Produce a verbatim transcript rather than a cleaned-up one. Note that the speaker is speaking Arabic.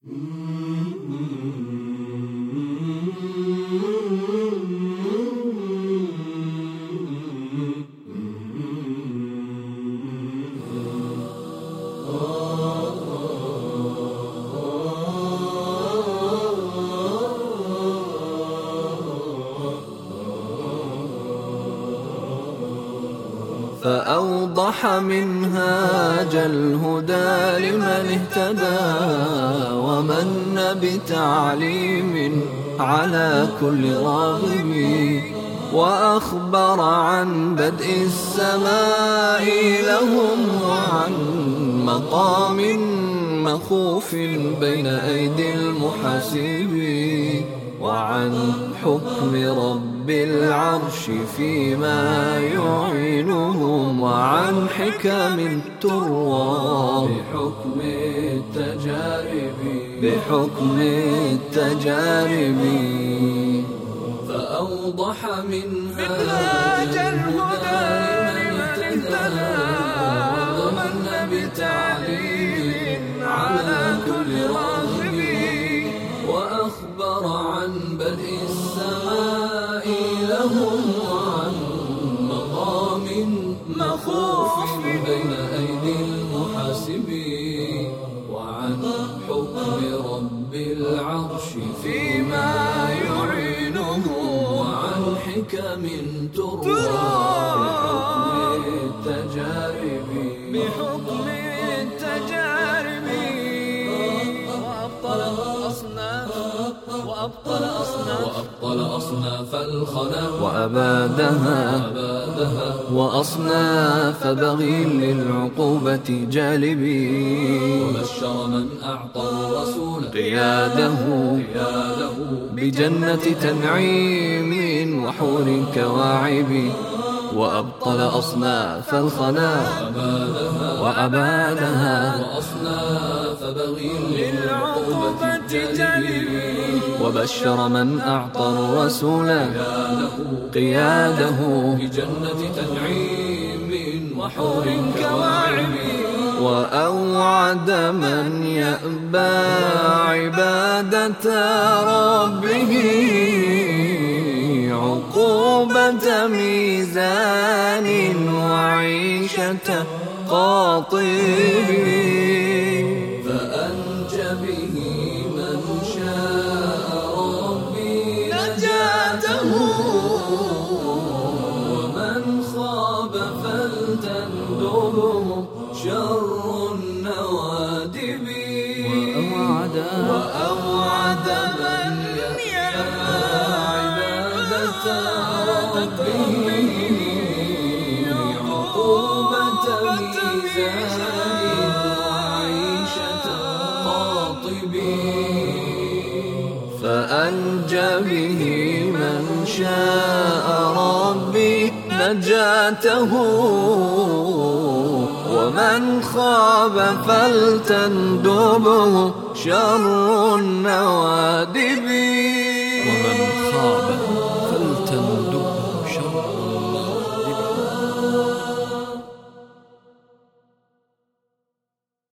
فأوضح منهاج الهدى لمن اهتدى، ومن بتعليم على كل راغب، وأخبر عن بدء السماء لهم، وعن مقام مخوف بين أيدي المحاسب، وعن حكم رب العرش فيما يعينهم، وعن حكم تروى بحكم التجارب بحكم التجارب. فأوضح منهاج الهدى لمن اهتدى، ومن بتعليم على كل راغب، وأخبر عن بدء السماء لهم، وعن مقام مخوف بين أيدي المحاسب، وعن حكم رب العرش فيما يعينه، وعن حكم تروى بحكم التجارب بحكم التجارب. وأبطل الأصناف وأبطل أصناف وأبطل أصناف الخنا، وأبادها وأصناف بغي للعقوبة جالبي. وبشر من أعطى الرسول قياده بجنة تنعيم وحور كواعب، وأبطل أصناف الخنا وأبادها وأصناف بغي للعقوبة جالبي. وبشر من أعطى الرسول قياده بجنة تنعيم وحور كواعب، وأوعد من يأبى عبادة ربه عقوبة ميزان وعيشة قاطب. فأنجى به من شاء ربي نجاته، ومن خاب فلتندبه شر النوادب. وأوعد من يأبى عبادة ربه عقوبة ميزان وعيشة قاطب. فأنجى به من شاء ربي نجاته، ومن خاب فلتندبه شر النوادب.